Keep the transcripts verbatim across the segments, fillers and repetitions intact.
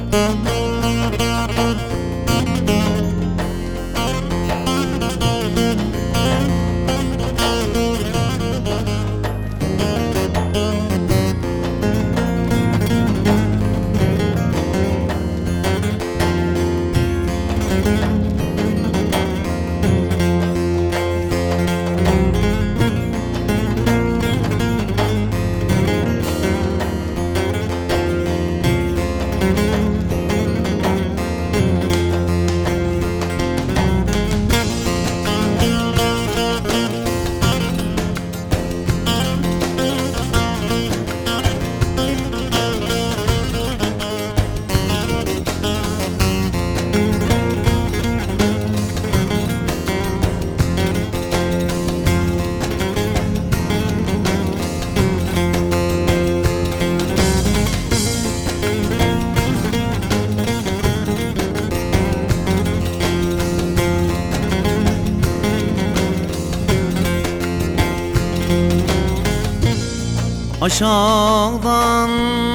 Aşağıdan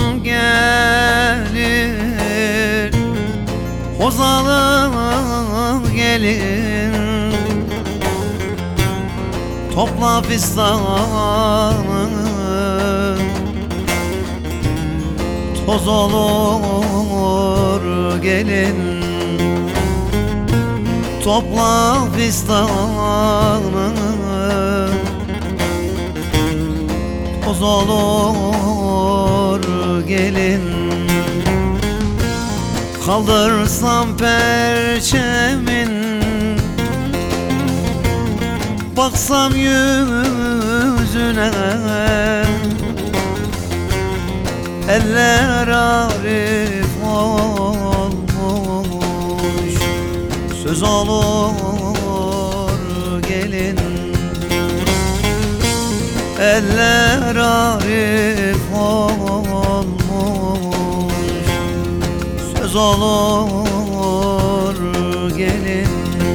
gelir Hozalı gelin, topla fistanı, toz olur gelin, topla fistanı, toz olur gelin. Kaldırsam perçemin, baksam yüzüne, eller arif olmuş, söz olur gelin. Eller arif olmuş, söz olur gelin.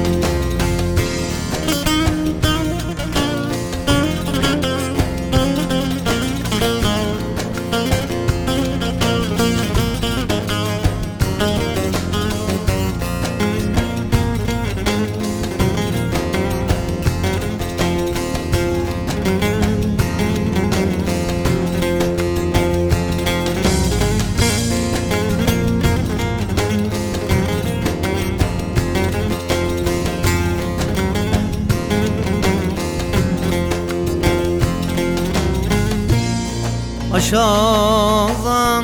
Aşağıdan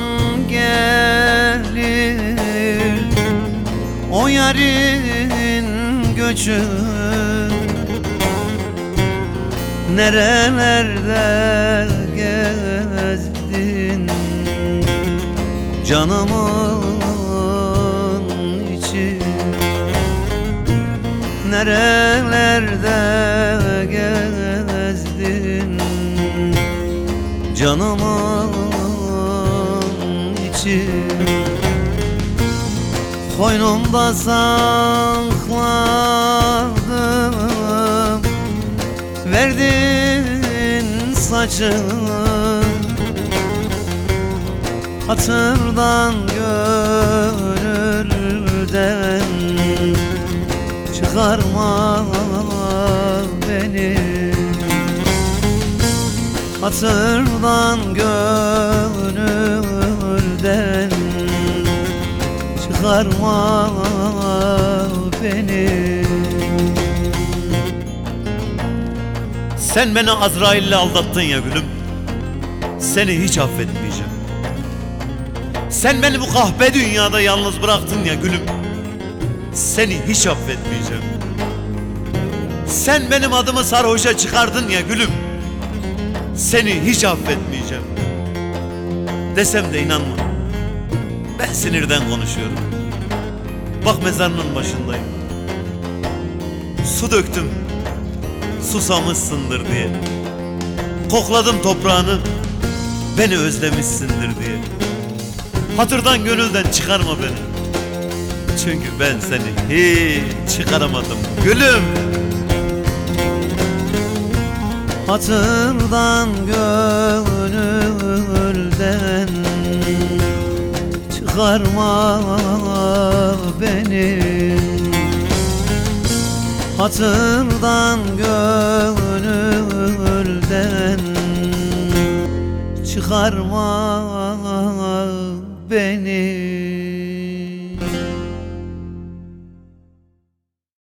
gelir o yarın göçü, nerelerde gezdin canımın içi, nerelerde gezdin canımın içi. Koynumda sakladım, verdin saçını, hatırdan gönülden çıkarma beni, hatırdan gönülden çıkarma beni. Sen beni Azrail'le aldattın ya gülüm, seni hiç affetmeyeceğim. Sen beni bu kahpe dünyada yalnız bıraktın ya gülüm, seni hiç affetmeyeceğim. Sen benim adımı sarhoşa çıkardın ya gülüm, seni hiç affetmeyeceğim. Desem de inanma, ben sinirden konuşuyorum. Bak mezarının başındayım, su döktüm susamışsındır diye, kokladım toprağını beni özlemişsindir diye. Hatırdan gönülden çıkarma beni, çünkü ben seni hiç çıkaramadım gülüm. Hatırdan gönülden çıkarma beni. Hatırdan gönülden çıkarma beni.